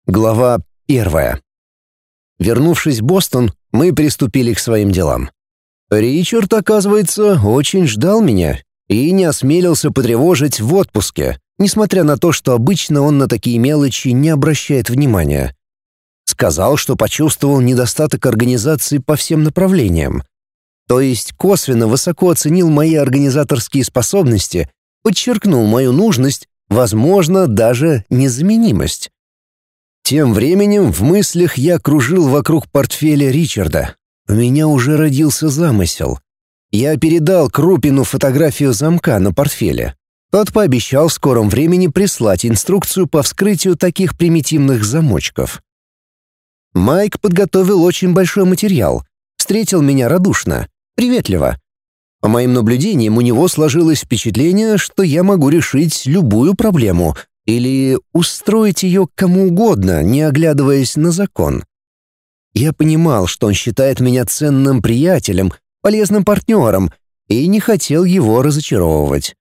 Глава 1. Вернувшись в Бостон, мы приступили к своим делам. Ричард, оказывается, очень ждал меня и не осмелился потревожить в отпуске, несмотря на то, что обычно он на такие мелочи не обращает внимания. Сказал, что почувствовал недостаток организации по всем направлениям. То есть косвенно высоко оценил мои организаторские способности, подчеркнул мою нужность, возможно, даже незаменимость. Тем временем в мыслях я кружил вокруг портфеля Ричарда. У меня уже родился замысел. Я передал Крупину фотографию замка на портфеле. Тот пообещал в скором времени прислать инструкцию по вскрытию таких примитивных замочков. Майк подготовил очень большой материал. Встретил меня радушно, приветливо. По моим наблюдениям, у него сложилось впечатление, что я могу решить любую проблему или устроить ее кому угодно, не оглядываясь на закон. Я понимал, что он считает меня ценным приятелем, полезным партнером, и не хотел его разочаровывать.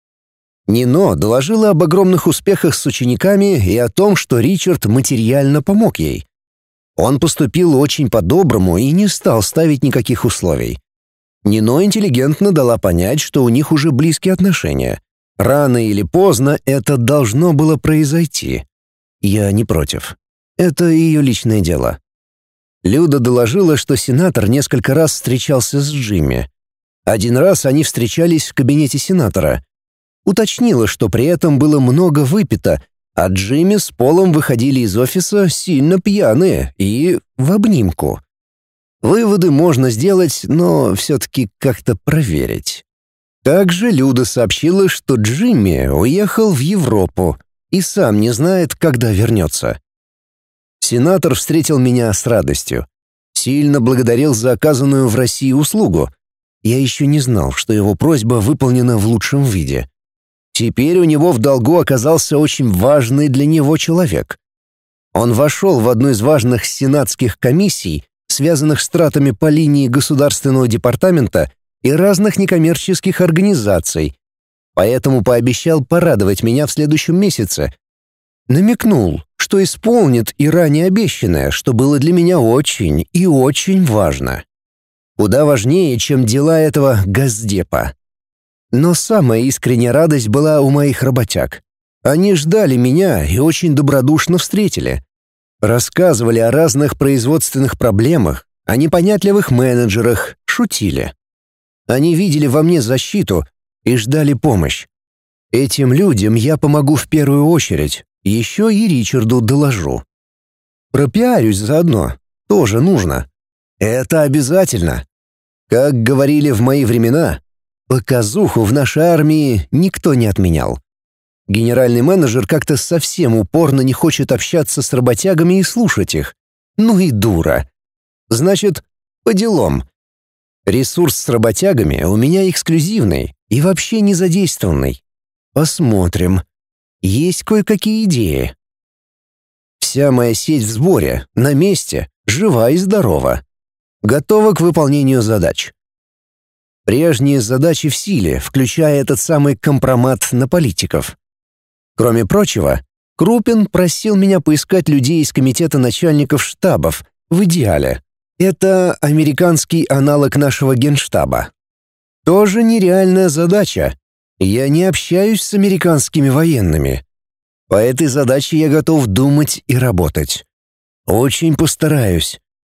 Нино доложила об огромных успехах с учениками и о том, что Ричард материально помог ей. Он поступил очень по-доброму и не стал ставить никаких условий. Нино интеллигентно дала понять, что у них уже близкие отношения. Рано или поздно это должно было произойти. Я не против. Это ее личное дело. Люда доложила, что сенатор несколько раз встречался с Джимми. Один раз они встречались в кабинете сенатора. Уточнила, что при этом было много выпито, а Джимми с Полом выходили из офиса сильно пьяные и в обнимку. Выводы можно сделать, но все-таки как-то проверить. Также Люда сообщила, что Джимми уехал в Европу и сам не знает, когда вернется. Сенатор встретил меня с радостью. Сильно благодарил за оказанную в России услугу. Я еще не знал, что его просьба выполнена в лучшем виде. Теперь у него в долгу оказался очень важный для него человек. Он вошел в одну из важных сенатских комиссий, связанных с тратами по линии Государственного департамента и разных некоммерческих организаций, поэтому пообещал порадовать меня в следующем месяце. Намекнул, что исполнит и ранее обещанное, что было для меня очень и очень важно. Куда важнее, чем дела этого газдепа. Но самая искренняя радость была у моих работяг. Они ждали меня и очень добродушно встретили. Рассказывали о разных производственных проблемах, о непонятливых менеджерах, шутили. Они видели во мне защиту и ждали помощь. Этим людям я помогу в первую очередь, еще и Ричарду доложу. Пропиарюсь заодно, тоже нужно. Это обязательно. Как говорили в мои времена, показуху в нашей армии никто не отменял. Генеральный менеджер как-то совсем упорно не хочет общаться с работягами и слушать их. Ну и дура. Значит, по делам. Ресурс с работягами у меня эксклюзивный и вообще не задействованный. Посмотрим. Есть кое-какие идеи. Вся моя сеть в сборе, на месте, жива и здорова. Готова к выполнению задач. Прежние задачи в силе, включая этот самый компромат на политиков. Кроме прочего, Крупин просил меня поискать людей из комитета начальников штабов, в идеале. Это американский аналог нашего генштаба. Тоже нереальная задача. Я не общаюсь с американскими военными. По этой задаче я готов думать и работать. Очень постараюсь.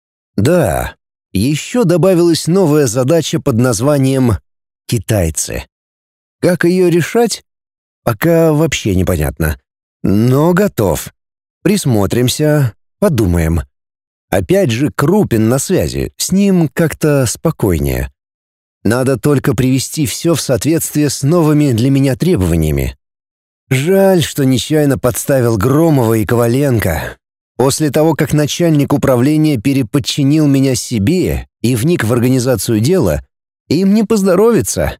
Да, еще добавилась новая задача под названием «Китайцы». Как ее решать? Пока вообще непонятно. Но готов. Присмотримся, подумаем. Опять же, Крупин на связи, с ним как-то спокойнее. Надо только привести все в соответствие с новыми для меня требованиями. Жаль, что нечаянно подставил Громова и Коваленко. После того, как начальник управления переподчинил меня себе и вник в организацию дела, им не поздоровится.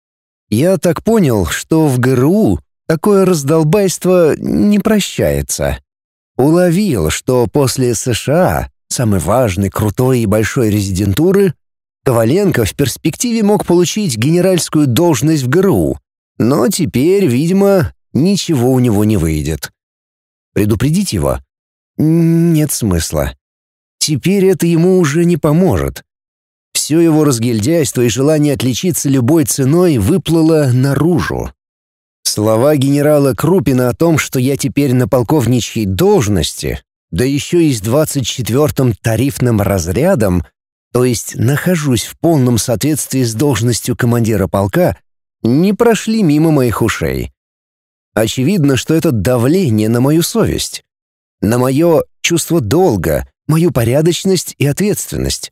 Я так понял, что в ГРУ такое раздолбайство не прощается. Уловил, что после США, самой важной, крутой и большой резидентуры, Коваленко в перспективе мог получить генеральскую должность в ГРУ, но теперь, видимо, ничего у него не выйдет. Предупредить его? Нет смысла. Теперь это ему уже не поможет. Все его разгильдяйство и желание отличиться любой ценой выплыло наружу. Слова генерала Крупина о том, что я теперь на полковничьей должности, да еще и с 24-м тарифным разрядом, то есть нахожусь в полном соответствии с должностью командира полка, не прошли мимо моих ушей. Очевидно, что это давление на мою совесть, на мое чувство долга, мою порядочность и ответственность.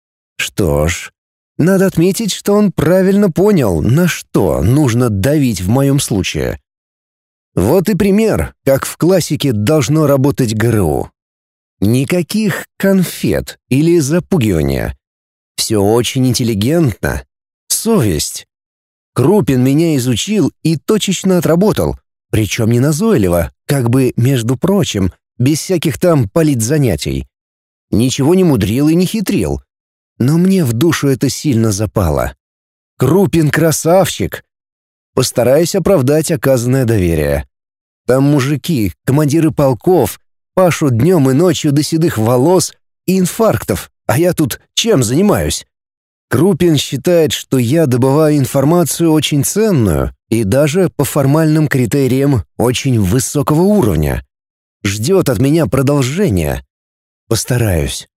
Что ж, надо отметить, что он правильно понял, на что нужно давить в моем случае. Вот и пример, как в классике должно работать ГРУ. Никаких конфет или запугивания. Все очень интеллигентно. Совесть. Крупин меня изучил и точечно отработал, причем не назойливо, как бы, между прочим, без всяких там политзанятий. Ничего не мудрил и не хитрил. Но мне в душу это сильно запало. Крупин красавчик. Постараюсь оправдать оказанное доверие. Там мужики, командиры полков, пашут днем и ночью до седых волос и инфарктов, а я тут чем занимаюсь? Крупин считает, что я добываю информацию очень ценную и даже по формальным критериям очень высокого уровня. Ждет от меня продолжения. Постараюсь.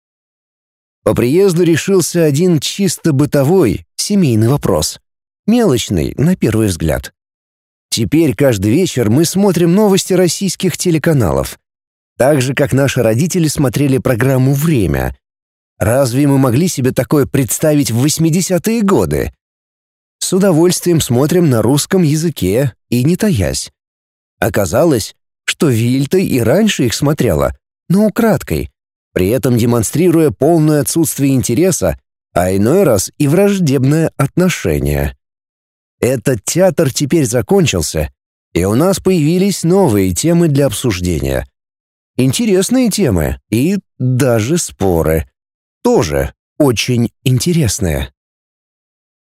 По приезду решился один чисто бытовой, семейный вопрос. Мелочный, на первый взгляд. Теперь каждый вечер мы смотрим новости российских телеканалов. Так же, как наши родители смотрели программу «Время». Разве мы могли себе такое представить в 80-е годы? С удовольствием смотрим на русском языке и не таясь. Оказалось, что Вильта и раньше их смотрела, но украдкой, при этом демонстрируя полное отсутствие интереса, а иной раз и враждебное отношение. Этот театр теперь закончился, и у нас появились новые темы для обсуждения. Интересные темы и даже споры. Тоже очень интересные.